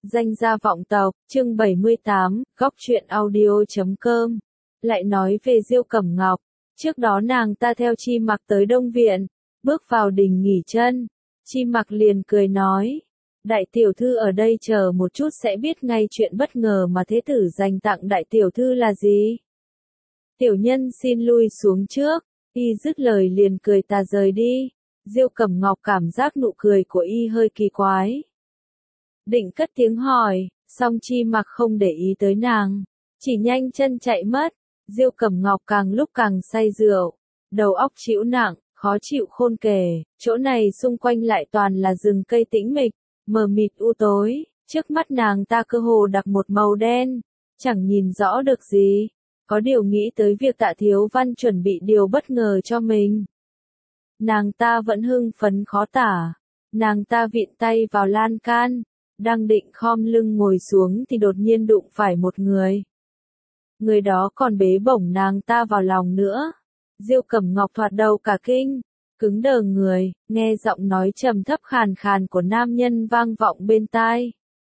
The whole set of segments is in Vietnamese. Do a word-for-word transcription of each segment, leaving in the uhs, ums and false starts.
Danh gia vọng tộc, chương bảy mươi tám, góc truyện audio chấm com. Lại nói về Diêu Cẩm Ngọc, trước đó nàng ta theo Chi Mặc tới Đông Viện, bước vào đình nghỉ chân. Chi Mặc liền cười nói, đại tiểu thư ở đây chờ một chút sẽ biết ngay chuyện bất ngờ mà thế tử dành tặng đại tiểu thư là gì. Tiểu nhân xin lui xuống trước, y dứt lời liền cười tà rời đi. Diêu Cẩm Ngọc cảm giác nụ cười của y hơi kỳ quái. Định cất tiếng hỏi, song Chi Mặc không để ý tới nàng, chỉ nhanh chân chạy mất. Diêu Cẩm Ngọc càng lúc càng say rượu, đầu óc chịu nặng, khó chịu khôn kể, chỗ này xung quanh lại toàn là rừng cây tĩnh mịch, mờ mịt u tối, trước mắt nàng ta cơ hồ đặc một màu đen, chẳng nhìn rõ được gì, có điều nghĩ tới việc Tạ Thiếu Văn chuẩn bị điều bất ngờ cho mình. Nàng ta vẫn hưng phấn khó tả, nàng ta vịn tay vào lan can, đang định khom lưng ngồi xuống thì đột nhiên đụng phải một người. Người đó còn bế bổng nàng ta vào lòng nữa. Diêu Cẩm Ngọc thoạt đầu cả kinh, cứng đờ người, nghe giọng nói trầm thấp khàn khàn của nam nhân vang vọng bên tai.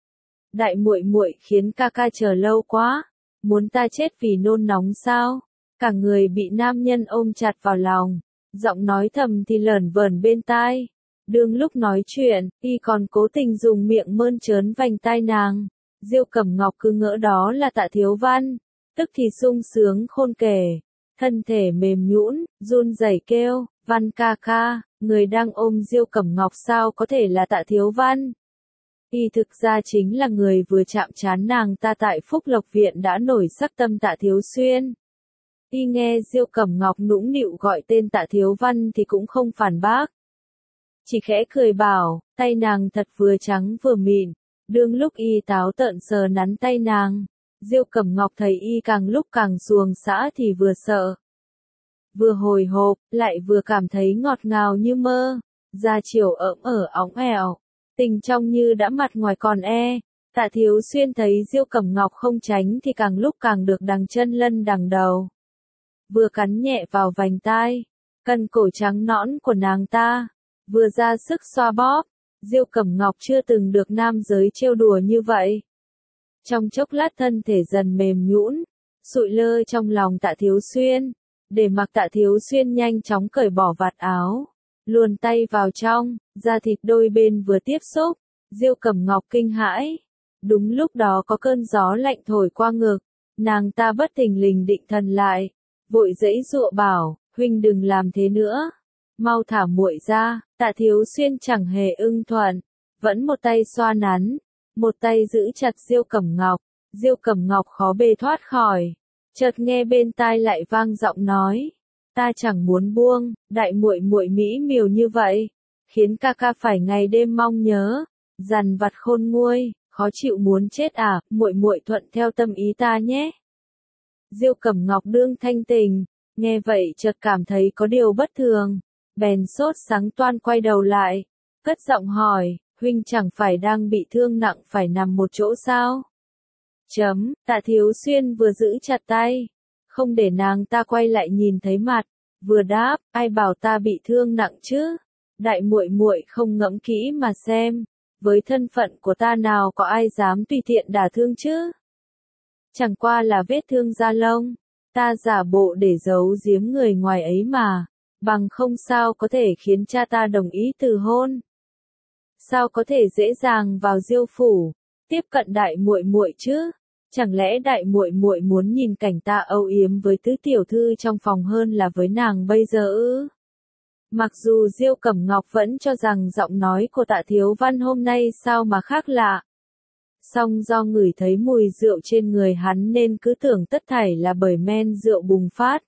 Đại muội muội khiến ca ca chờ lâu quá, muốn ta chết vì nôn nóng sao? Cả người bị nam nhân ôm chặt vào lòng, giọng nói thầm thì lởn vởn bên tai. Đương lúc nói chuyện, y còn cố tình dùng miệng mơn trớn vành tai nàng. Diêu Cẩm Ngọc cứ ngỡ đó là Tạ Thiếu Văn, tức thì sung sướng khôn kể, thân thể mềm nhũn, run rẩy kêu, Văn ca ca, người đang ôm Diêu Cẩm Ngọc sao có thể là Tạ Thiếu Văn. Y thực ra chính là người vừa chạm trán nàng ta tại Phúc Lộc Viện đã nổi sắc tâm Tạ Thiếu Xuyên. Y nghe Diêu Cẩm Ngọc nũng nịu gọi tên Tạ Thiếu Văn thì cũng không phản bác, chỉ khẽ cười bảo, tay nàng thật vừa trắng vừa mịn. Đương lúc y táo tợn sờ nắn tay nàng, Diêu Cẩm Ngọc thấy y càng lúc càng xuồng xã thì vừa sợ, vừa hồi hộp, lại vừa cảm thấy ngọt ngào như mơ, da chiều ỡm ở óng ẻo, tình trong như đã mặt ngoài còn e. Tạ Thiếu Xuyên thấy Diêu Cẩm Ngọc không tránh thì càng lúc càng được đằng chân lân đằng đầu, vừa cắn nhẹ vào vành tai, cân cổ trắng nõn của nàng ta, vừa ra sức xoa bóp. Diêu Cẩm Ngọc chưa từng được nam giới trêu đùa như vậy. Trong chốc lát thân thể dần mềm nhũn, sụi lơ trong lòng Tạ Thiếu Xuyên, để mặc Tạ Thiếu Xuyên nhanh chóng cởi bỏ vạt áo, luồn tay vào trong, da thịt đôi bên vừa tiếp xúc. Diêu Cẩm Ngọc kinh hãi. Đúng lúc đó có cơn gió lạnh thổi qua ngực, nàng ta bất thình lình định thần lại, vội giãy giụa bảo, huynh đừng làm thế nữa, mau thả muội ra. Tạ Thiếu Xuyên chẳng hề ưng thuận, vẫn một tay xoa nắn, một tay giữ chặt Diêu Cẩm Ngọc. Diêu Cẩm Ngọc khó bề thoát khỏi, chợt nghe bên tai lại vang giọng nói, ta chẳng muốn buông, đại muội muội mỹ miều như vậy, khiến ca ca phải ngày đêm mong nhớ, dằn vặt khôn nguôi, khó chịu muốn chết à, muội muội thuận theo tâm ý ta nhé. Diêu Cẩm Ngọc đương thanh tình, nghe vậy chợt cảm thấy có điều bất thường, bèn sốt sáng toan quay đầu lại, cất giọng hỏi, huynh chẳng phải đang bị thương nặng phải nằm một chỗ sao? Chấm, Tạ Thiếu Xuyên vừa giữ chặt tay, không để nàng ta quay lại nhìn thấy mặt, vừa đáp, ai bảo ta bị thương nặng chứ? Đại muội muội không ngẫm kỹ mà xem, với thân phận của ta nào có ai dám tùy tiện đả thương chứ? Chẳng qua là vết thương da lông, ta giả bộ để giấu giếm người ngoài ấy mà, bằng không sao có thể khiến cha ta đồng ý từ hôn. Sao có thể dễ dàng vào Diêu phủ, tiếp cận đại muội muội chứ? Chẳng lẽ đại muội muội muốn nhìn cảnh ta âu yếm với tứ tiểu thư trong phòng hơn là với nàng bây giờ ư? Mặc dù Diêu Cẩm Ngọc vẫn cho rằng giọng nói của Tạ Thiếu Văn hôm nay sao mà khác lạ, song do ngửi thấy mùi rượu trên người hắn nên cứ tưởng tất thảy là bởi men rượu bùng phát.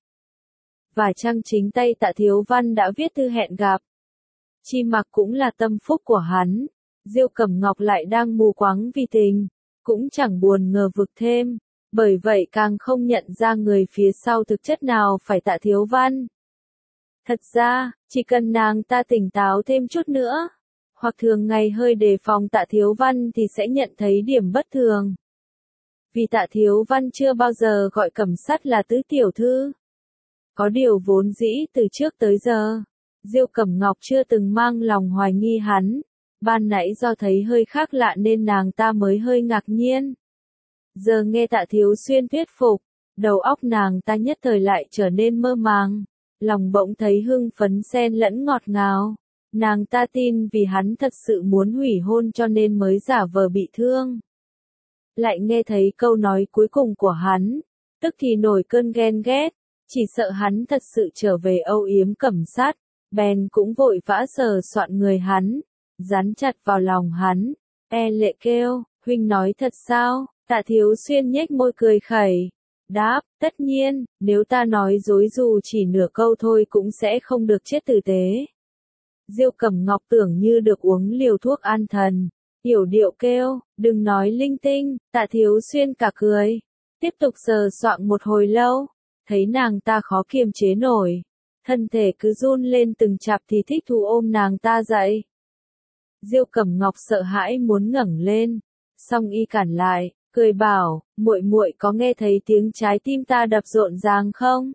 Và chăng chính tay Tạ Thiếu Văn đã viết thư hẹn gặp. Chi Mặc cũng là tâm phúc của hắn, Diêu Cẩm Ngọc lại đang mù quáng vì tình, cũng chẳng buồn ngờ vực thêm, bởi vậy càng không nhận ra người phía sau thực chất nào phải Tạ Thiếu Văn. Thật ra, chỉ cần nàng ta tỉnh táo thêm chút nữa, hoặc thường ngày hơi đề phòng Tạ Thiếu Văn thì sẽ nhận thấy điểm bất thường. Vì Tạ Thiếu Văn chưa bao giờ gọi Cẩm Sắt là tứ tiểu thư. Có điều vốn dĩ từ trước tới giờ, Diêu Cẩm Ngọc chưa từng mang lòng hoài nghi hắn, ban nãy do thấy hơi khác lạ nên nàng ta mới hơi ngạc nhiên. Giờ nghe Tạ Thiếu Xuyên thuyết phục, đầu óc nàng ta nhất thời lại trở nên mơ màng, lòng bỗng thấy hưng phấn xen lẫn ngọt ngào. Nàng ta tin vì hắn thật sự muốn hủy hôn cho nên mới giả vờ bị thương. Lại nghe thấy câu nói cuối cùng của hắn, tức thì nổi cơn ghen ghét, chỉ sợ hắn thật sự trở về âu yếm Cẩm Sát, bèn cũng vội vã sờ soạn người hắn, dán chặt vào lòng hắn, e lệ kêu, huynh nói thật sao? Tạ Thiếu Xuyên nhếch môi cười khẩy, đáp, tất nhiên, nếu ta nói dối dù chỉ nửa câu thôi cũng sẽ không được chết tử tế. Diêu Cẩm Ngọc tưởng như được uống liều thuốc an thần, yểu điệu kêu, đừng nói linh tinh. Tạ Thiếu Xuyên cả cười, tiếp tục sờ soạng một hồi lâu, thấy nàng ta khó kiềm chế nổi, thân thể cứ run lên từng chạp thì thích thú ôm nàng ta dậy. Diêu Cẩm Ngọc sợ hãi muốn ngẩng lên, song y cản lại, cười bảo, muội muội có nghe thấy tiếng trái tim ta đập rộn ràng không?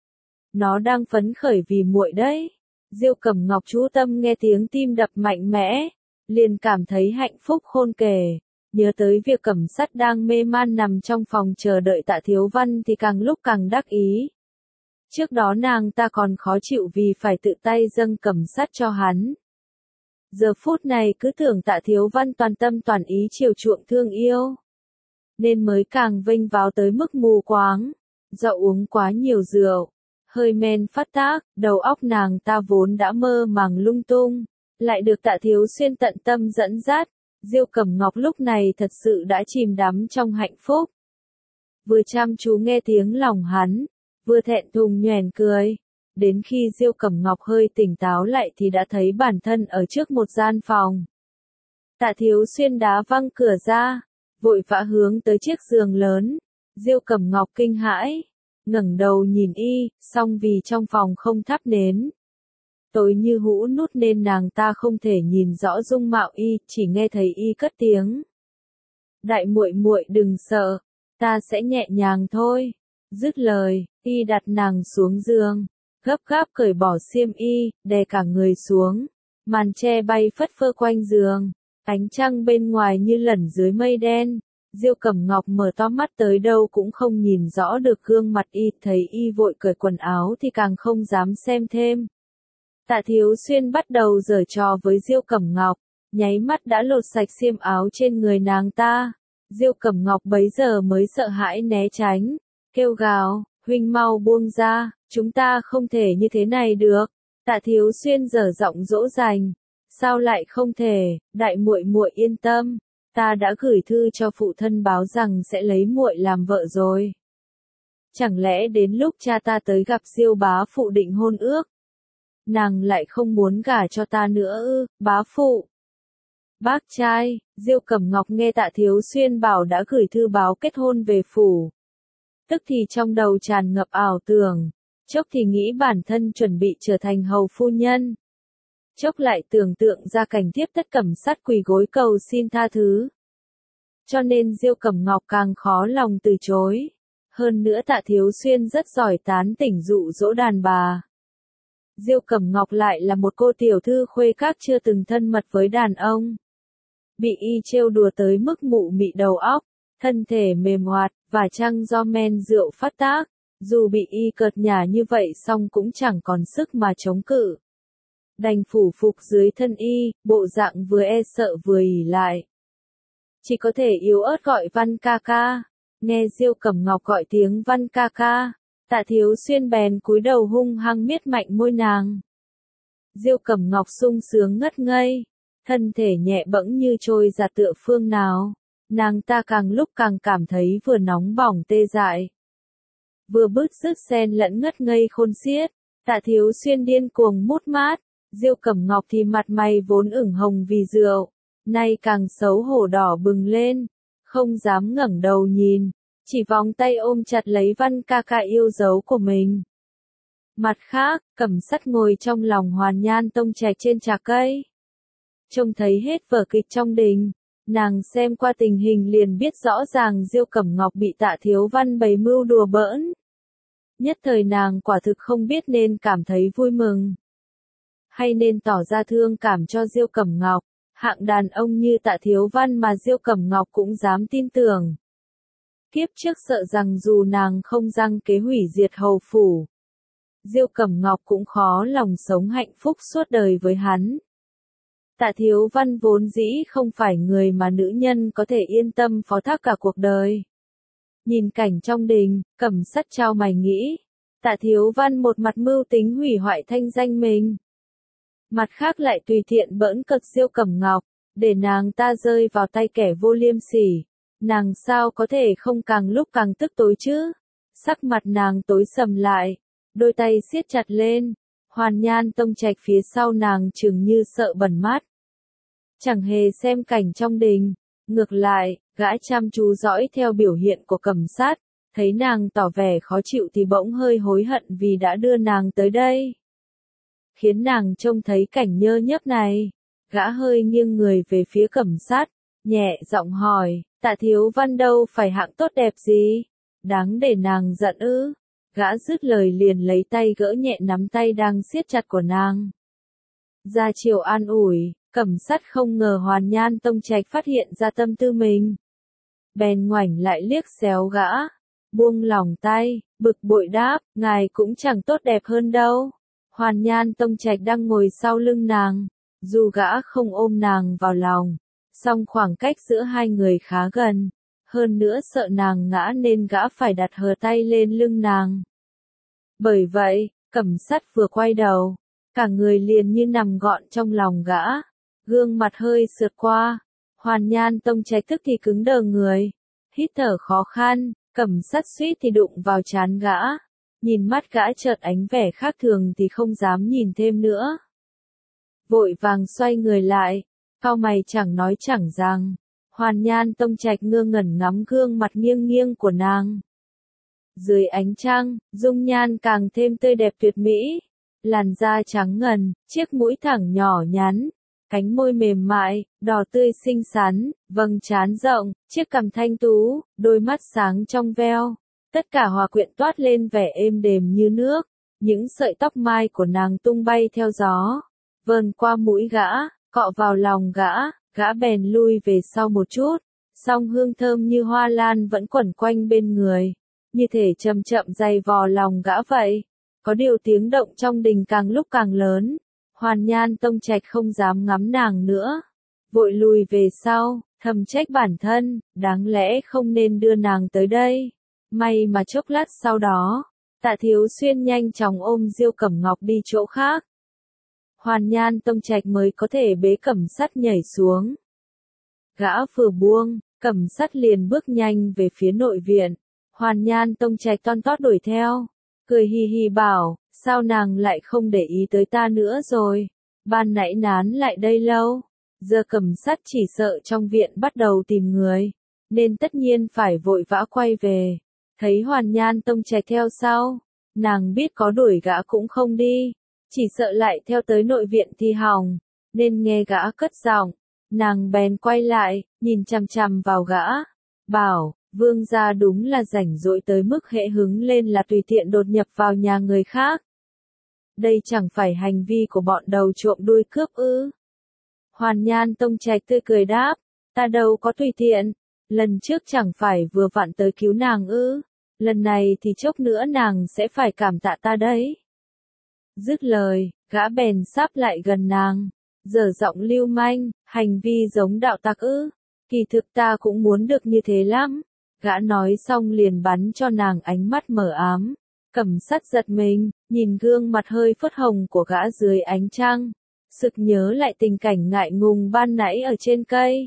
Nó đang phấn khởi vì muội đấy. Diêu Cẩm Ngọc chú tâm nghe tiếng tim đập mạnh mẽ, liền cảm thấy hạnh phúc khôn kể, nhớ tới việc Cẩm Sắt đang mê man nằm trong phòng chờ đợi Tạ Thiếu Văn thì càng lúc càng đắc ý. Trước đó nàng ta còn khó chịu vì phải tự tay dâng Cẩm Sắt cho hắn. Giờ phút này cứ tưởng Tạ Thiếu Văn toàn tâm toàn ý chiều chuộng thương yêu, nên mới càng vênh váo tới mức mù quáng, do uống quá nhiều rượu. Hơi men phát tác, đầu óc nàng ta vốn đã mơ màng lung tung, lại được Tạ Thiếu Xuyên tận tâm dẫn dắt, Diêu Cẩm Ngọc lúc này thật sự đã chìm đắm trong hạnh phúc. Vừa chăm chú nghe tiếng lòng hắn, vừa thẹn thùng nhoẻn cười, đến khi Diêu Cẩm Ngọc hơi tỉnh táo lại thì đã thấy bản thân ở trước một gian phòng. Tạ Thiếu Xuyên đá văng cửa ra, vội vã hướng tới chiếc giường lớn, Diêu Cẩm Ngọc kinh hãi, ngẩng đầu nhìn y, song vì trong phòng không thắp nến, tối như hũ nút nên nàng ta không thể nhìn rõ dung mạo y, chỉ nghe thấy y cất tiếng. Đại muội muội đừng sợ, ta sẽ nhẹ nhàng thôi. Dứt lời, y đặt nàng xuống giường, gấp gáp cởi bỏ xiêm y, đè cả người xuống, màn che bay phất phơ quanh giường, ánh trăng bên ngoài như lẩn dưới mây đen. Diêu Cẩm Ngọc mở to mắt tới đâu cũng không nhìn rõ được gương mặt y, thấy y vội cởi quần áo thì càng không dám xem thêm. Tạ Thiếu Xuyên bắt đầu giở trò với Diêu Cẩm Ngọc, nháy mắt đã lột sạch xiêm áo trên người nàng ta. Diêu Cẩm Ngọc bấy giờ mới sợ hãi né tránh, kêu gào, huynh mau buông ra, chúng ta không thể như thế này được. Tạ Thiếu Xuyên dở giọng dỗ dành, sao lại không thể, đại muội muội yên tâm. Ta đã gửi thư cho phụ thân báo rằng sẽ lấy muội làm vợ rồi. Chẳng lẽ đến lúc cha ta tới gặp Diêu bá phụ định hôn ước, nàng lại không muốn gả cho ta nữa ư? Bá phụ, bác trai. Diêu Cẩm Ngọc nghe Tạ Thiếu Xuyên bảo đã gửi thư báo kết hôn về phủ, tức thì trong đầu tràn ngập ảo tưởng, chốc thì nghĩ bản thân chuẩn bị trở thành hầu phu nhân, chốc lại tưởng tượng ra cảnh tiếp tất Cẩm Sắt quỳ gối cầu xin tha thứ. Cho nên Diêu Cẩm Ngọc càng khó lòng từ chối. Hơn nữa Tạ Thiếu Xuyên rất giỏi tán tỉnh dụ dỗ đàn bà. Diêu Cẩm Ngọc lại là một cô tiểu thư khuê các chưa từng thân mật với đàn ông. Bị y trêu đùa tới mức mụ mị đầu óc, thân thể mềm hoạt, và chăng do men rượu phát tác, dù bị y cợt nhả như vậy song cũng chẳng còn sức mà chống cự. Đành phủ phục dưới thân y, bộ dạng vừa e sợ vừa ỉ lại. Chỉ có thể yếu ớt gọi Văn ca ca. Nghe Diêu Cẩm Ngọc gọi tiếng Văn ca ca, Tạ Thiếu Xuyên bèn cúi đầu hung hăng miết mạnh môi nàng. Diêu Cẩm Ngọc sung sướng ngất ngây, thân thể nhẹ bẫng như trôi ra tựa phương nào. Nàng ta càng lúc càng cảm thấy vừa nóng bỏng tê dại, vừa bứt rứt xen lẫn ngất ngây khôn xiết. Tạ Thiếu Xuyên điên cuồng mút mát, Diêu Cẩm Ngọc thì mặt mày vốn ửng hồng vì rượu, nay càng xấu hổ đỏ bừng lên, không dám ngẩng đầu nhìn, chỉ vòng tay ôm chặt lấy Văn ca ca yêu dấu của mình. Mặt khác, Cẩm Sắt ngồi trong lòng Hoàn Nhan Tông Trạch trên trà cây, trông thấy hết vở kịch trong đình, nàng xem qua tình hình liền biết rõ ràng Diêu Cẩm Ngọc bị Tạ Thiếu Văn bày mưu đùa bỡn. Nhất thời nàng quả thực không biết nên cảm thấy vui mừng, hay nên tỏ ra thương cảm cho Diêu Cẩm Ngọc, Hạng đàn ông như Tạ Thiếu Văn mà Diêu Cẩm Ngọc cũng dám tin tưởng. Kiếp trước sợ rằng dù nàng không răng kế hủy diệt hầu phủ, Diêu Cẩm Ngọc cũng khó lòng sống hạnh phúc suốt đời với hắn. Tạ Thiếu Văn vốn dĩ không phải người mà nữ nhân có thể yên tâm phó thác cả cuộc đời. Nhìn cảnh trong đình, Cẩm Sắt trao mày nghĩ, Tạ Thiếu Văn một mặt mưu tính hủy hoại thanh danh mình, mặt khác lại tùy tiện bỡn cợt Diêu Cẩm Ngọc, để nàng ta rơi vào tay kẻ vô liêm sỉ. Nàng sao có thể không càng lúc càng tức tối chứ? Sắc mặt nàng tối sầm lại, đôi tay siết chặt lên, Hoàn Nhan Tông Trạch phía sau nàng chừng như sợ bẩn mắt. Chẳng hề xem cảnh trong đình, ngược lại, gã chăm chú dõi theo biểu hiện của Cẩm Sát, thấy nàng tỏ vẻ khó chịu thì bỗng hơi hối hận vì đã đưa nàng tới đây. Khiến nàng trông thấy cảnh nhơ nhớp này, gã hơi nghiêng người về phía Cẩm Sát, nhẹ giọng hỏi, Tạ Thiếu Văn đâu phải hạng tốt đẹp gì, đáng để nàng giận ư? Gã dứt lời liền lấy tay gỡ nhẹ nắm tay đang siết chặt của nàng. Ra chiều an ủi, Cẩm Sát không ngờ Hoàn Nhan Tông Trạch phát hiện ra tâm tư mình. Bèn ngoảnh lại liếc xéo gã, buông lỏng tay, bực bội đáp, ngài cũng chẳng tốt đẹp hơn đâu. Hoàn Nhan Tông Trạch đang ngồi sau lưng nàng, dù gã không ôm nàng vào lòng, song khoảng cách giữa hai người khá gần, hơn nữa sợ nàng ngã nên gã phải đặt hờ tay lên lưng nàng. Bởi vậy, Cẩm Sát vừa quay đầu, cả người liền như nằm gọn trong lòng gã, gương mặt hơi sượt qua, Hoàn Nhan Tông Trạch tức thì cứng đờ người, hít thở khó khăn, Cẩm Sát suýt thì đụng vào trán gã, nhìn mắt gã chợt ánh vẻ khác thường thì không dám nhìn thêm nữa. Vội vàng xoay người lại, cau mày chẳng nói chẳng rằng, Hoàn Nhan Tông Trạch ngơ ngẩn ngắm gương mặt nghiêng nghiêng của nàng. Dưới ánh trăng, dung nhan càng thêm tươi đẹp tuyệt mỹ, làn da trắng ngần, chiếc mũi thẳng nhỏ nhắn, cánh môi mềm mại, đỏ tươi xinh xắn, vầng trán rộng, chiếc cằm thanh tú, đôi mắt sáng trong veo, tất cả hòa quyện toát lên vẻ êm đềm như nước, những sợi tóc mai của nàng tung bay theo gió, vờn qua mũi gã, cọ vào lòng gã, gã bèn lui về sau một chút, song hương thơm như hoa lan vẫn quẩn quanh bên người, như thể chậm chậm dày vò lòng gã vậy. Có điều tiếng động trong đình càng lúc càng lớn, Hoàn Nhan Tông Trạch không dám ngắm nàng nữa, vội lùi về sau, thầm trách bản thân, đáng lẽ không nên đưa nàng tới đây. May mà chốc lát sau đó, Tạ Thiếu Xuyên nhanh chóng ôm Diêu Cẩm Ngọc đi chỗ khác. Hoàn Nhan Tông Trạch mới có thể bế Cẩm Sát nhảy xuống. Gã vừa buông, Cẩm Sát liền bước nhanh về phía nội viện. Hoàn Nhan Tông Trạch ton tót đuổi theo, cười hì hì bảo, sao nàng lại không để ý tới ta nữa rồi, ban nãy nán lại đây lâu, giờ Cẩm Sát chỉ sợ trong viện bắt đầu tìm người, nên tất nhiên phải vội vã quay về. Thấy Hoàn Nhan Tông Trạch theo sau, nàng biết có đuổi gã cũng không đi, chỉ sợ lại theo tới nội viện thì hỏng, nên nghe gã cất giọng, nàng bèn quay lại, nhìn chằm chằm vào gã, bảo, vương gia đúng là rảnh rỗi tới mức hễ hứng lên là tùy tiện đột nhập vào nhà người khác. Đây chẳng phải hành vi của bọn đầu trộm đuôi cướp ư? Hoàn Nhan Tông Trạch tươi cười đáp, ta đâu có tùy tiện, lần trước chẳng phải vừa vặn tới cứu nàng ư, lần này thì chốc nữa nàng sẽ phải cảm tạ ta đấy. Dứt lời, gã bèn sáp lại gần nàng, dở giọng lưu manh, hành vi giống đạo tặc ư, kỳ thực ta cũng muốn được như thế lắm. Gã nói xong liền bắn cho nàng ánh mắt mờ ám. Cẩm Sát giật mình, nhìn gương mặt hơi phớt hồng của gã dưới ánh trăng, sực nhớ lại tình cảnh ngại ngùng ban nãy ở trên cây.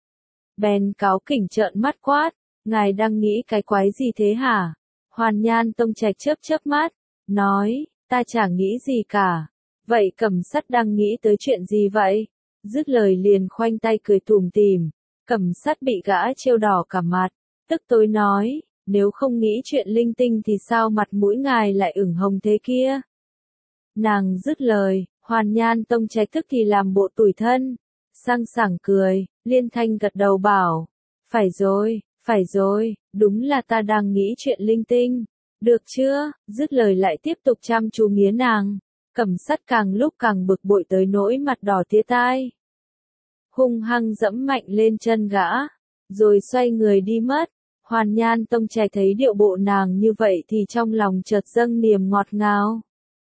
Bèn cáu kỉnh trợn mắt quát, ngài đang nghĩ cái quái gì thế hả? Hoàn Nhan Tông Trạch chớp chớp mắt, nói, ta chẳng nghĩ gì cả. Vậy Cẩm Sát đang nghĩ tới chuyện gì vậy? Dứt lời liền khoanh tay cười tủm tỉm. Cẩm Sát bị gã trêu đỏ cả mặt, tức tối nói, nếu không nghĩ chuyện linh tinh thì sao mặt mũi ngài lại ửng hồng thế kia? Nàng dứt lời, Hoàn Nhan Tông Trạch tức thì làm bộ tủi thân, sang sảng cười, liên thanh gật đầu bảo, phải rồi, phải rồi, đúng là ta đang nghĩ chuyện linh tinh, được chưa? Dứt lời lại tiếp tục chăm chú nghía nàng, Cẩm Sát càng lúc càng bực bội tới nỗi mặt đỏ tía tai. hung hăng dẫm mạnh lên chân gã, rồi xoay người đi mất. Hoàn Nhan Tông Trạch thấy điệu bộ nàng như vậy thì trong lòng chợt dâng niềm ngọt ngào.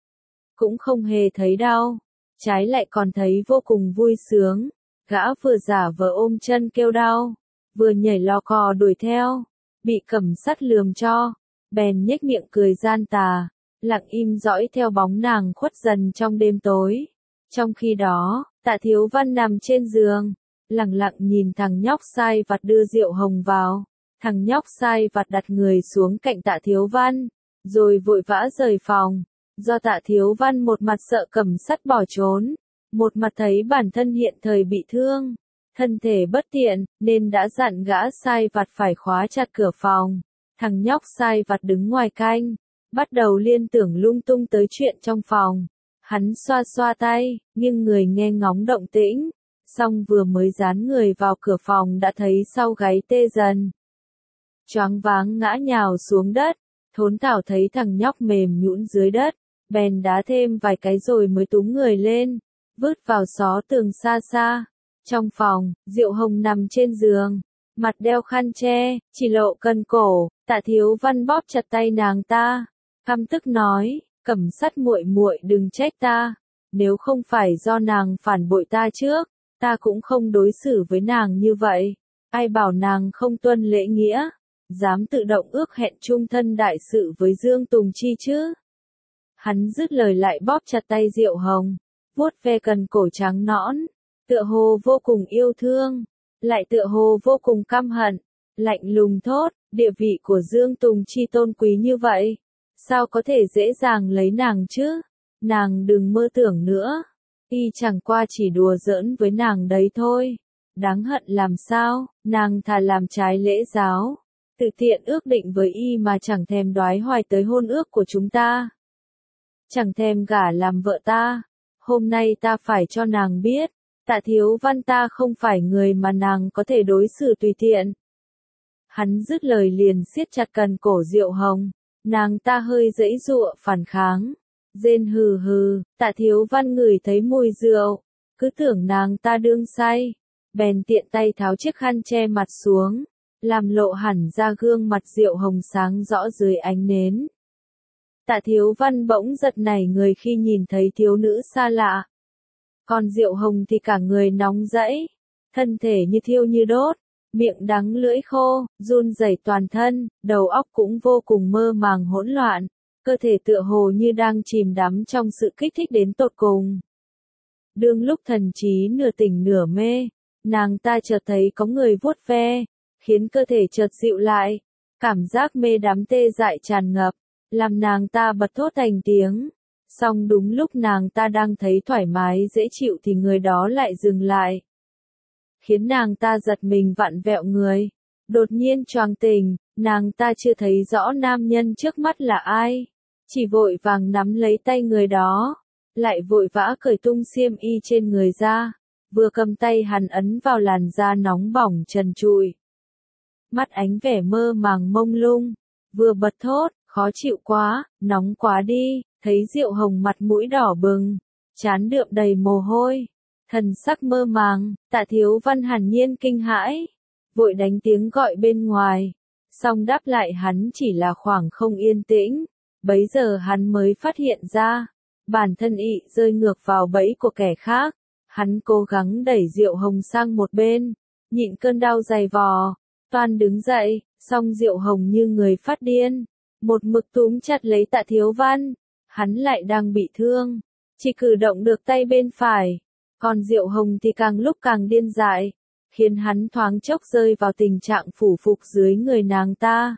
Cũng không hề thấy đau, trái lại còn thấy vô cùng vui sướng. Gã vừa giả vờ ôm chân kêu đau, vừa nhảy lò cò đuổi theo, bị Cẩm Sắt lườm cho, bèn nhếch miệng cười gian tà, lặng im dõi theo bóng nàng khuất dần trong đêm tối. Trong khi đó, Tạ Thiếu Văn nằm trên giường, lặng lặng nhìn thằng nhóc sai vặt đưa rượu hồng vào. Thằng nhóc sai vặt đặt người xuống cạnh Tạ Thiếu Văn, rồi vội vã rời phòng. Do Tạ Thiếu Văn một mặt sợ Cẩm Sắt bỏ trốn, một mặt thấy bản thân hiện thời bị thương, thân thể bất tiện, nên đã dặn gã sai vặt phải khóa chặt cửa phòng. Thằng nhóc sai vặt đứng ngoài canh, bắt đầu liên tưởng lung tung tới chuyện trong phòng. Hắn xoa xoa tay, nghiêng người nghe ngóng động tĩnh, xong vừa mới dán người vào cửa phòng đã thấy sau gáy tê dần. Choáng váng ngã nhào xuống đất, Thốn Thảo thấy thằng nhóc mềm nhũn dưới đất, bèn đá thêm vài cái rồi mới túm người lên, vứt vào xó tường xa xa. Trong phòng, Diệu Hồng nằm trên giường, mặt đeo khăn che, chỉ lộ cần cổ. Tạ Thiếu Văn bóp chặt tay nàng ta, căm tức nói, Cẩm Sắt muội muội đừng trách ta, nếu không phải do nàng phản bội ta trước, ta cũng không đối xử với nàng như vậy. Ai bảo nàng không tuân lễ nghĩa, dám tự động ước hẹn chung thân đại sự với Dương Tùng Chi chứ? Hắn dứt lời lại bóp chặt tay Diệu Hồng, vuốt ve cần cổ trắng nõn, tựa hồ vô cùng yêu thương, lại tựa hồ vô cùng căm hận, lạnh lùng thốt, địa vị của Dương Tùng Chi tôn quý như vậy, sao có thể dễ dàng lấy nàng chứ? Nàng đừng mơ tưởng nữa, y chẳng qua chỉ đùa giỡn với nàng đấy thôi. Đáng hận làm sao, nàng thà làm trái lễ giáo, tự tiện ước định với y mà chẳng thèm đoái hoài tới hôn ước của chúng ta. Chẳng thèm gả làm vợ ta, hôm nay ta phải cho nàng biết, Tạ Thiếu Văn ta không phải người mà nàng có thể đối xử tùy tiện. Hắn dứt lời liền siết chặt cần cổ Diệu Hồng, nàng ta hơi giãy giụa phản kháng, rên hừ hừ. Tạ Thiếu Văn ngửi thấy mùi rượu, cứ tưởng nàng ta đương say, bèn tiện tay tháo chiếc khăn che mặt xuống, làm lộ hẳn ra gương mặt Diệu Hồng sáng rõ dưới ánh nến. Tạ Thiếu Văn bỗng giật nảy người khi nhìn thấy thiếu nữ xa lạ. Còn Diệu Hồng thì cả người nóng rẫy, thân thể như thiêu như đốt, miệng đắng lưỡi khô, run rẩy toàn thân, đầu óc cũng vô cùng mơ màng hỗn loạn, cơ thể tựa hồ như đang chìm đắm trong sự kích thích đến tột cùng. Đương lúc thần trí nửa tỉnh nửa mê, nàng ta chợt thấy có người vuốt ve, khiến cơ thể chợt dịu lại, cảm giác mê đắm tê dại tràn ngập, làm nàng ta bật thốt thành tiếng. Song đúng lúc nàng ta đang thấy thoải mái dễ chịu thì người đó lại dừng lại, khiến nàng ta giật mình vặn vẹo người. Đột nhiên choàng tỉnh, nàng ta chưa thấy rõ nam nhân trước mắt là ai, chỉ vội vàng nắm lấy tay người đó, lại vội vã cởi tung xiêm y trên người ra, vừa cầm tay hắn ấn vào làn da nóng bỏng trần trụi. Mắt ánh vẻ mơ màng mông lung, vừa bật thốt, khó chịu quá, nóng quá đi. Thấy Diệu Hồng mặt mũi đỏ bừng, trán đượm đầy mồ hôi, thần sắc mơ màng, Tạ Thiếu Văn hẳn nhiên kinh hãi, vội đánh tiếng gọi bên ngoài, song đáp lại hắn chỉ là khoảng không yên tĩnh. Bấy giờ hắn mới phát hiện ra, bản thân ị rơi ngược vào bẫy của kẻ khác. Hắn cố gắng đẩy Diệu Hồng sang một bên, nhịn cơn đau dày vò, toan đứng dậy, song Diệu Hồng như người phát điên, một mực túm chặt lấy Tạ Thiếu Văn. Hắn lại đang bị thương, chỉ cử động được tay bên phải, còn Diệu Hồng thì càng lúc càng điên dại, khiến hắn thoáng chốc rơi vào tình trạng phủ phục dưới người nàng ta.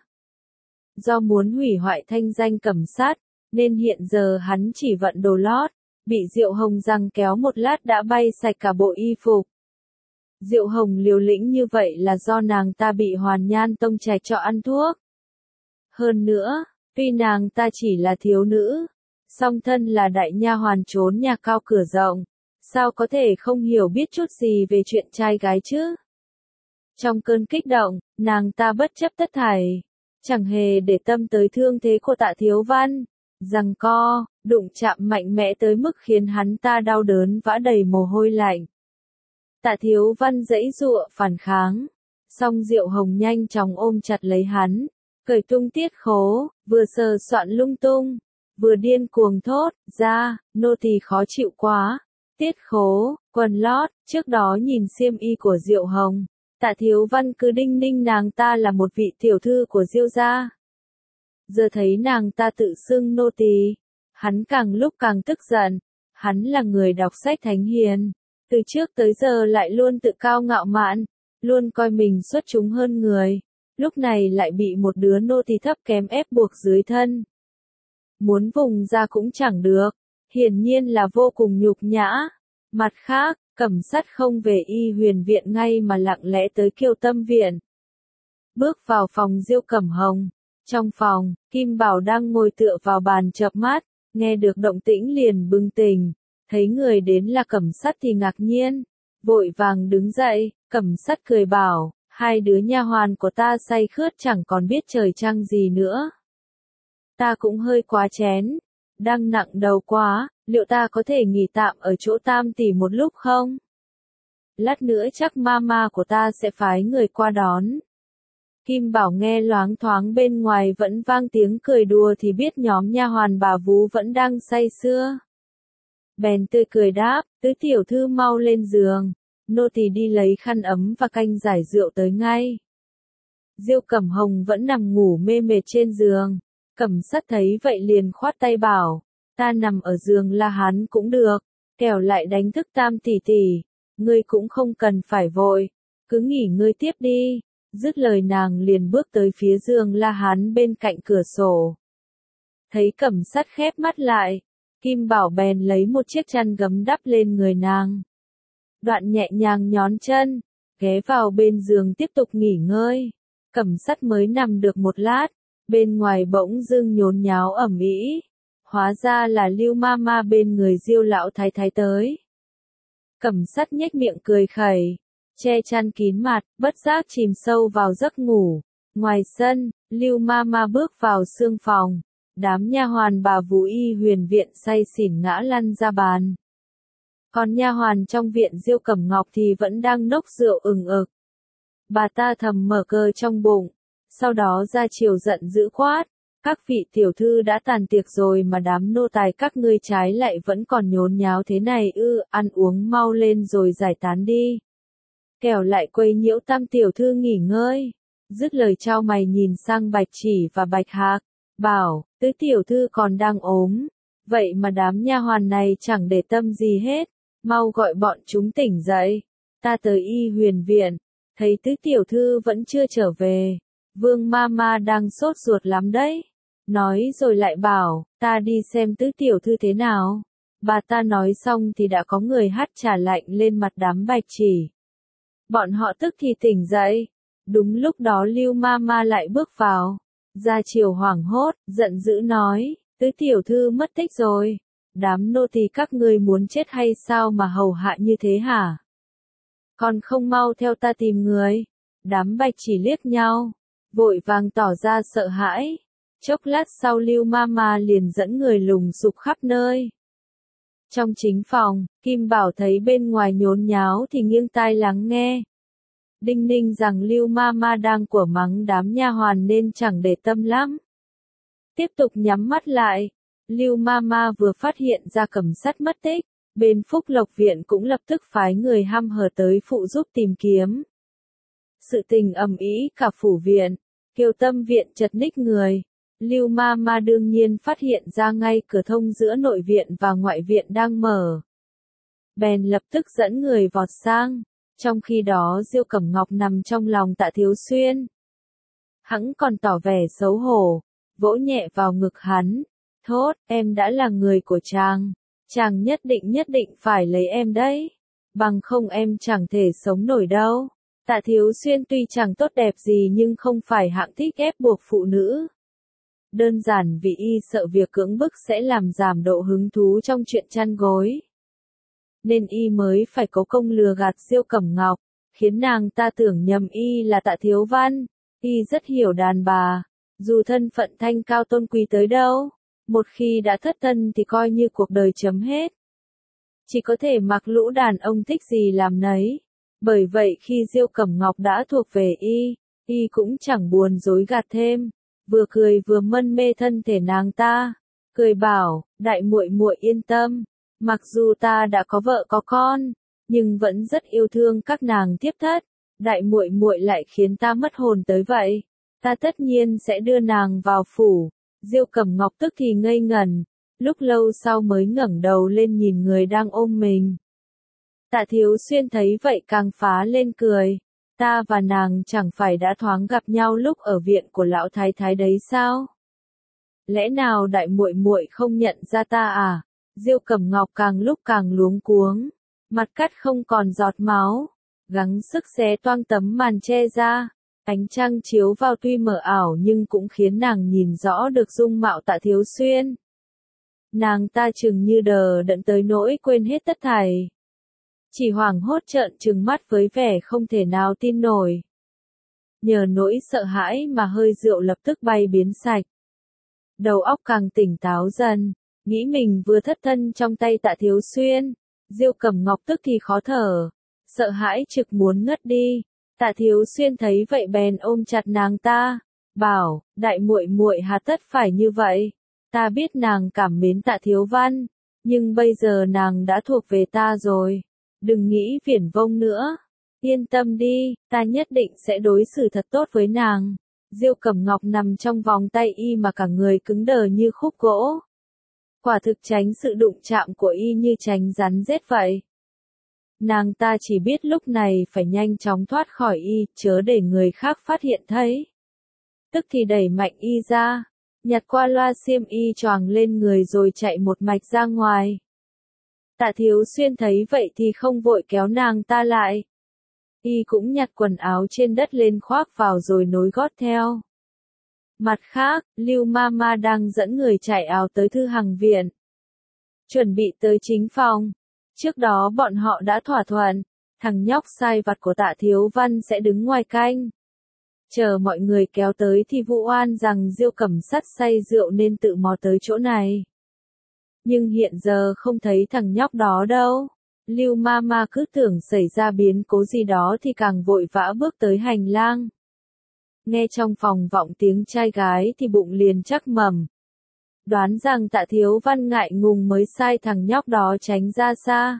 Do muốn hủy hoại thanh danh Cẩm Sắt, nên hiện giờ hắn chỉ vận đồ lót, bị Diệu Hồng giằng kéo một lát đã bay sạch cả bộ y phục. Diệu Hồng liều lĩnh như vậy là do nàng ta bị Hoàn Nhan Tông Trạch cho ăn thuốc. Hơn nữa, tuy nàng ta chỉ là thiếu nữ, song thân là đại nha hoàn trốn nhà cao cửa rộng, sao có thể không hiểu biết chút gì về chuyện trai gái chứ? Trong cơn kích động, nàng ta bất chấp tất thảy, chẳng hề để tâm tới thương thế của Tạ Thiếu Văn, giằng co, đụng chạm mạnh mẽ tới mức khiến hắn ta đau đớn vã đầy mồ hôi lạnh. Tạ Thiếu Văn giãy giụa phản kháng. Song Diệu Hồng nhanh chóng ôm chặt lấy hắn, cởi tung tiết khố, vừa sờ soạn lung tung, vừa điên cuồng thốt ra, nô tỳ khó chịu quá. Tiết khố, quần lót, trước đó nhìn xiêm y của Diệu Hồng, Tạ Thiếu Văn cứ đinh ninh nàng ta là một vị tiểu thư của Diêu gia. Giờ thấy nàng ta tự xưng nô tỳ, hắn càng lúc càng tức giận. Hắn là người đọc sách thánh hiền, từ trước tới giờ lại luôn tự cao ngạo mạn, luôn coi mình xuất chúng hơn người, lúc này lại bị một đứa nô tỳ thấp kém ép buộc dưới thân. Muốn vùng ra cũng chẳng được, hiển nhiên là vô cùng nhục nhã. Mặt khác, Cẩm Sắt không về Y Huyền viện ngay mà lặng lẽ tới Kiêu Tâm viện. Bước vào phòng Diêu Cẩm Hồng, trong phòng, Kim Bảo đang ngồi tựa vào bàn chợp mắt, nghe được động tĩnh liền bừng tỉnh, thấy người đến là Cẩm Sắt thì ngạc nhiên, vội vàng đứng dậy. Cẩm Sắt cười bảo, hai đứa nha hoàn của ta say khướt chẳng còn biết trời trăng gì nữa. Ta cũng hơi quá chén, đang nặng đầu quá, liệu ta có thể nghỉ tạm ở chỗ Tam tỷ một lúc không? Lát nữa chắc mama của ta sẽ phái người qua đón. Kim Bảo nghe loáng thoáng bên ngoài vẫn vang tiếng cười đùa thì biết nhóm nha hoàn bà vú vẫn đang say sưa. Bèn tươi cười đáp, tứ tiểu thư mau lên giường, nô tỳ đi lấy khăn ấm và canh giải rượu tới ngay. Diêu Cẩm Hồng vẫn nằm ngủ mê mệt trên giường, Cẩm Sắt thấy vậy liền khoát tay bảo, ta nằm ở giường là hắn cũng được, kẻo lại đánh thức Tam tỷ tỷ, ngươi cũng không cần phải vội, cứ nghỉ ngơi tiếp đi. Dứt lời nàng liền bước tới phía giường La Hán bên cạnh cửa sổ. Thấy Cẩm Sắt khép mắt lại, Kim Bảo bèn lấy một chiếc chăn gấm đắp lên người nàng. Đoạn nhẹ nhàng nhón chân, ghé vào bên giường tiếp tục nghỉ ngơi. Cẩm Sắt mới nằm được một lát, bên ngoài bỗng dưng nhốn nháo ầm ĩ. Hóa ra là Lưu Mama bên người Diêu lão thái thái tới. Cẩm Sắt nhếch miệng cười khẩy, che chăn kín mặt, bất giác chìm sâu vào giấc ngủ. Ngoài sân, Lưu Mama bước vào sương phòng, đám nha hoàn bà vú Y Huyền viện say xỉn ngã lăn ra bàn. Còn nha hoàn trong viện Diêu Cẩm Ngọc thì vẫn đang nốc rượu ừng ực. Bà ta thầm mở cờ trong bụng, sau đó ra chiều giận dữ quát, các vị tiểu thư đã tàn tiệc rồi mà đám nô tài các ngươi trái lại vẫn còn nhốn nháo thế này ư, ăn uống mau lên rồi giải tán đi. Kẻo lại quấy nhiễu Tam tiểu thư nghỉ ngơi. Dứt lời trao mày nhìn sang Bạch Chỉ và Bạch Hạc, bảo, tứ tiểu thư còn đang ốm, vậy mà đám nha hoàn này chẳng để tâm gì hết, mau gọi bọn chúng tỉnh dậy. Ta tới Y Huyền viện, thấy tứ tiểu thư vẫn chưa trở về, Vương Mama đang sốt ruột lắm đấy. Nói rồi lại bảo, ta đi xem tứ tiểu thư thế nào. Bà ta nói xong thì đã có người hắt trà lạnh lên mặt đám Bạch Chỉ. Bọn họ tức thì tỉnh dậy. Đúng lúc đó Lưu Mama lại bước vào. Gia Triều hoảng hốt, giận dữ nói, tứ tiểu thư mất tích rồi. Đám nô tỳ các ngươi muốn chết hay sao mà hầu hạ như thế hả? Còn không mau theo ta tìm người. Đám Bạch Chỉ liếc nhau, vội vàng tỏ ra sợ hãi. Chốc lát sau Lưu Mama liền dẫn người lùng sục khắp nơi. Trong chính phòng, Kim Bảo thấy bên ngoài nhốn nháo thì nghiêng tai lắng nghe. Đinh ninh rằng Lưu Mama đang của mắng đám nha hoàn nên chẳng để tâm lắm. Tiếp tục nhắm mắt lại, Lưu Mama vừa phát hiện ra Cẩm Sắt mất tích, bên Phúc Lộc viện cũng lập tức phái người hăm hở tới phụ giúp tìm kiếm. Sự tình ầm ĩ cả phủ viện, Kiêu Tâm viện chật ních người. Lưu Mama đương nhiên phát hiện ra ngay cửa thông giữa nội viện và ngoại viện đang mở. Bèn lập tức dẫn người vọt sang, trong khi đó Diêu Cẩm Ngọc nằm trong lòng Tạ Thiếu Xuyên. Hắn còn tỏ vẻ xấu hổ, vỗ nhẹ vào ngực hắn, thốt, em đã là người của chàng, chàng nhất định nhất định phải lấy em đấy, bằng không em chẳng thể sống nổi đâu. Tạ Thiếu Xuyên tuy chẳng tốt đẹp gì nhưng không phải hạng thích ép buộc phụ nữ. Đơn giản vì y sợ việc cưỡng bức sẽ làm giảm độ hứng thú trong chuyện chăn gối. Nên y mới phải cố công lừa gạt Diêu Cẩm Ngọc, khiến nàng ta tưởng nhầm y là Tạ Thiếu Văn. Y rất hiểu đàn bà, dù thân phận thanh cao tôn quý tới đâu, một khi đã thất thân thì coi như cuộc đời chấm hết. Chỉ có thể mặc lũ đàn ông thích gì làm nấy. Bởi vậy khi Diêu Cẩm Ngọc đã thuộc về y, y cũng chẳng buồn dối gạt thêm, vừa cười vừa mân mê thân thể nàng ta, cười bảo, đại muội muội yên tâm, mặc dù ta đã có vợ có con, nhưng vẫn rất yêu thương các nàng tiếp thất, đại muội muội lại khiến ta mất hồn tới vậy, ta tất nhiên sẽ đưa nàng vào phủ. Diêu Cẩm Ngọc tức thì ngây ngẩn, lúc lâu sau mới ngẩng đầu lên nhìn người đang ôm mình. Tạ Thiếu Xuyên thấy vậy càng phá lên cười, ta và nàng chẳng phải đã thoáng gặp nhau lúc ở viện của lão thái thái đấy sao? Lẽ nào đại muội muội không nhận ra ta à? Diêu Cẩm Ngọc càng lúc càng luống cuống, mặt cắt không còn giọt máu, gắng sức xé toang tấm màn che ra. Ánh trăng chiếu vào tuy mờ ảo nhưng cũng khiến nàng nhìn rõ được dung mạo Tạ Thiếu Xuyên. Nàng ta chừng như đờ đẫn tới nỗi quên hết tất thảy. Chỉ hoảng hốt trợn trừng mắt với vẻ không thể nào tin nổi. Nhờ nỗi sợ hãi mà hơi rượu lập tức bay biến sạch. Đầu óc càng tỉnh táo dần, nghĩ mình vừa thất thân trong tay Tạ Thiếu Xuyên. Diêu Cẩm Ngọc tức thì khó thở, sợ hãi trực muốn ngất đi. Tạ Thiếu Xuyên thấy vậy bèn ôm chặt nàng ta, bảo, đại muội muội hà tất phải như vậy, ta biết nàng cảm mến Tạ Thiếu Văn, nhưng bây giờ nàng đã thuộc về ta rồi, đừng nghĩ viển vông nữa, yên tâm đi, ta nhất định sẽ đối xử thật tốt với nàng. Diêu Cẩm Ngọc nằm trong vòng tay y mà cả người cứng đờ như khúc gỗ. Quả thực tránh sự đụng chạm của y như tránh rắn rết vậy. Nàng ta chỉ biết lúc này phải nhanh chóng thoát khỏi y, chớ để người khác phát hiện thấy. Tức thì đẩy mạnh y ra, nhặt qua loa xiêm y choàng lên người rồi chạy một mạch ra ngoài. Tạ Thiếu Xuyên thấy vậy thì không vội kéo nàng ta lại. Y cũng nhặt quần áo trên đất lên khoác vào rồi nối gót theo. Mặt khác, Lưu Mama đang dẫn người chạy ào tới Thư Hằng viện. Chuẩn bị tới chính phòng. Trước đó bọn họ đã thỏa thuận, thằng nhóc sai vặt của Tạ Thiếu Văn sẽ đứng ngoài canh. Chờ mọi người kéo tới thì vụ oan rằng Diêu Cẩm Sắt say rượu nên tự mò tới chỗ này. Nhưng hiện giờ không thấy thằng nhóc đó đâu. Lưu Mama cứ tưởng xảy ra biến cố gì đó thì càng vội vã bước tới hành lang. Nghe trong phòng vọng tiếng trai gái thì bụng liền chắc mầm. Đoán rằng Tạ Thiếu Văn ngại ngùng mới sai thằng nhóc đó tránh ra xa.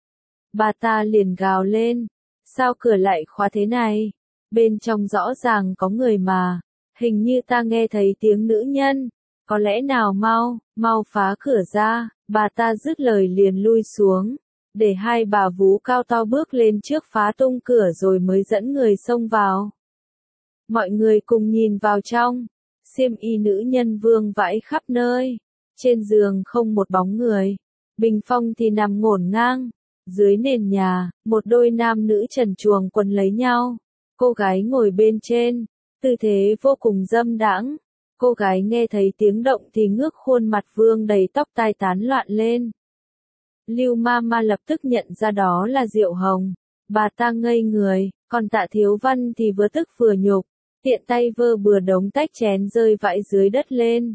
Bà ta liền gào lên, sao cửa lại khóa thế này? Bên trong rõ ràng có người mà, hình như ta nghe thấy tiếng nữ nhân, có lẽ nào mau, mau phá cửa ra. Bà ta dứt lời liền lui xuống, để hai bà vú cao to bước lên trước phá tung cửa rồi mới dẫn người xông vào. Mọi người cùng nhìn vào trong. Xiêm y nữ nhân vương vãi khắp nơi, trên giường không một bóng người, bình phong thì nằm ngổn ngang, dưới nền nhà, một đôi nam nữ trần truồng quấn lấy nhau, cô gái ngồi bên trên, tư thế vô cùng dâm đãng, cô gái nghe thấy tiếng động thì ngước khuôn mặt vương đầy tóc tai tán loạn lên. Lưu Mama lập tức nhận ra đó là Diệu Hồng, bà ta ngây người, còn Tạ Thiếu Văn thì vừa tức vừa nhục. Tiện tay vơ bừa đống tách chén rơi vãi dưới đất lên.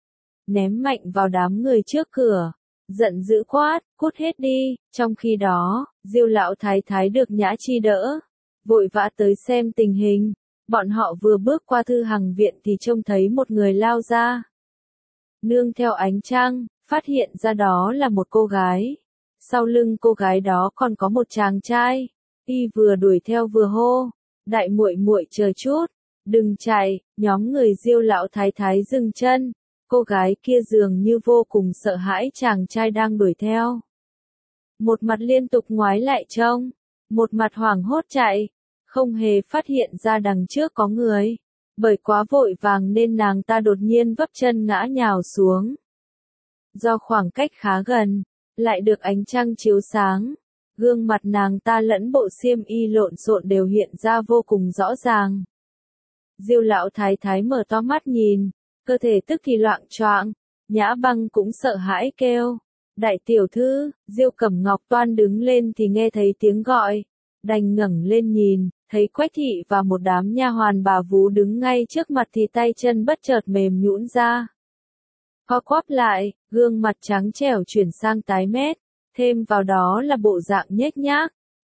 Ném mạnh vào đám người trước cửa. Giận dữ quát, cút hết đi. Trong khi đó, Diêu lão thái thái được Nhã Chi đỡ. Vội vã tới xem tình hình. Bọn họ vừa bước qua Thư Hằng viện thì trông thấy một người lao ra. Nương theo ánh trăng, phát hiện ra đó là một cô gái. Sau lưng cô gái đó còn có một chàng trai. Y vừa đuổi theo vừa hô. Đại muội muội chờ chút. Đừng chạy, nhóm người Diêu lão thái thái dừng chân, cô gái kia dường như vô cùng sợ hãi chàng trai đang đuổi theo. Một mặt liên tục ngoái lại trông, một mặt hoảng hốt chạy, không hề phát hiện ra đằng trước có người, bởi quá vội vàng nên nàng ta đột nhiên vấp chân ngã nhào xuống. Do khoảng cách khá gần, lại được ánh trăng chiếu sáng, gương mặt nàng ta lẫn bộ xiêm y lộn xộn đều hiện ra vô cùng rõ ràng. Diêu lão thái thái mở to mắt nhìn, cơ thể tức thì loạng choạng, Nhã Băng cũng sợ hãi kêu, đại tiểu thư. Diêu Cẩm Ngọc toan đứng lên thì nghe thấy tiếng gọi, đành ngẩng lên nhìn, thấy Quách thị và một đám nha hoàn bà vú đứng ngay trước mặt thì tay chân bất chợt mềm nhũn ra. Co quắp lại, gương mặt trắng trẻo chuyển sang tái mét, thêm vào đó là bộ dạng nhếch nhác,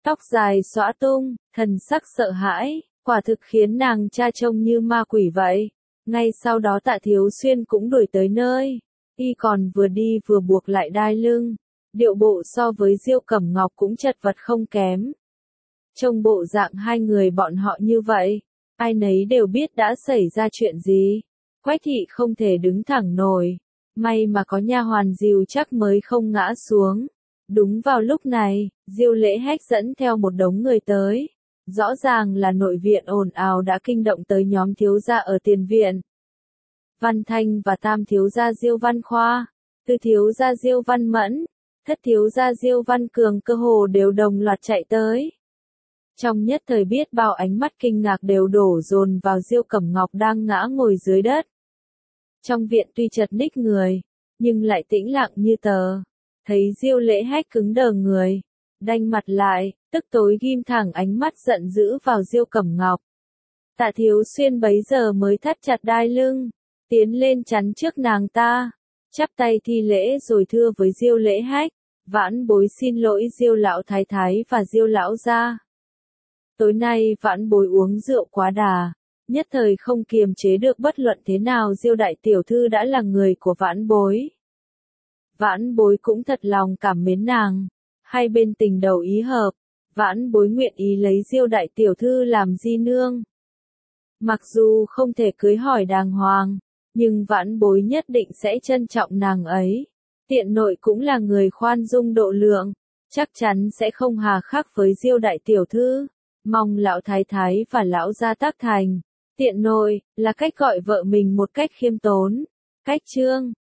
tóc dài xõa tung, thần sắc sợ hãi, quả thực khiến nàng cha trông như ma quỷ vậy. Ngay sau đó Tạ Thiếu Xuyên cũng đuổi tới nơi, y còn vừa đi vừa buộc lại đai lưng, điệu bộ so với Diêu Cẩm Ngọc cũng chật vật không kém. Trông bộ dạng hai người bọn họ như vậy, ai nấy đều biết đã xảy ra chuyện gì. Quách thị không thể đứng thẳng nổi, may mà có nha hoàn dìu chắc mới không ngã xuống. Đúng vào lúc này, Diêu Lễ Hách dẫn theo một đống người tới. Rõ ràng là nội viện ồn ào đã kinh động tới nhóm thiếu gia ở tiền viện. Văn Thanh và tam thiếu gia Diêu Văn Khoa, tứ thiếu gia Diêu Văn Mẫn, thất thiếu gia Diêu Văn Cường cơ hồ đều đồng loạt chạy tới. Trong nhất thời biết bao ánh mắt kinh ngạc đều đổ dồn vào Diêu Cẩm Ngọc đang ngã ngồi dưới đất. Trong viện tuy chật ních người, nhưng lại tĩnh lặng như tờ. Thấy Diêu Lễ Hách cứng đờ người, đanh mặt lại, tức tối ghim thẳng ánh mắt giận dữ vào Diêu Cẩm Ngọc. Tạ Thiếu Xuyên bấy giờ mới thắt chặt đai lưng, tiến lên chắn trước nàng ta, chắp tay thi lễ rồi thưa với Diêu Lễ Hách, vãn bối xin lỗi Diêu lão thái thái và Diêu lão gia. Tối nay vãn bối uống rượu quá đà, nhất thời không kiềm chế được, bất luận thế nào Diêu đại tiểu thư đã là người của vãn bối. Vãn bối cũng thật lòng cảm mến nàng, hai bên tình đầu ý hợp, vãn bối nguyện ý lấy Diêu đại tiểu thư làm di nương. Mặc dù không thể cưới hỏi đàng hoàng, nhưng vãn bối nhất định sẽ trân trọng nàng ấy. Tiện nội cũng là người khoan dung độ lượng, chắc chắn sẽ không hà khắc với Diêu đại tiểu thư. Mong lão thái thái và lão gia tác thành. Tiện nội là cách gọi vợ mình một cách khiêm tốn. Cách chương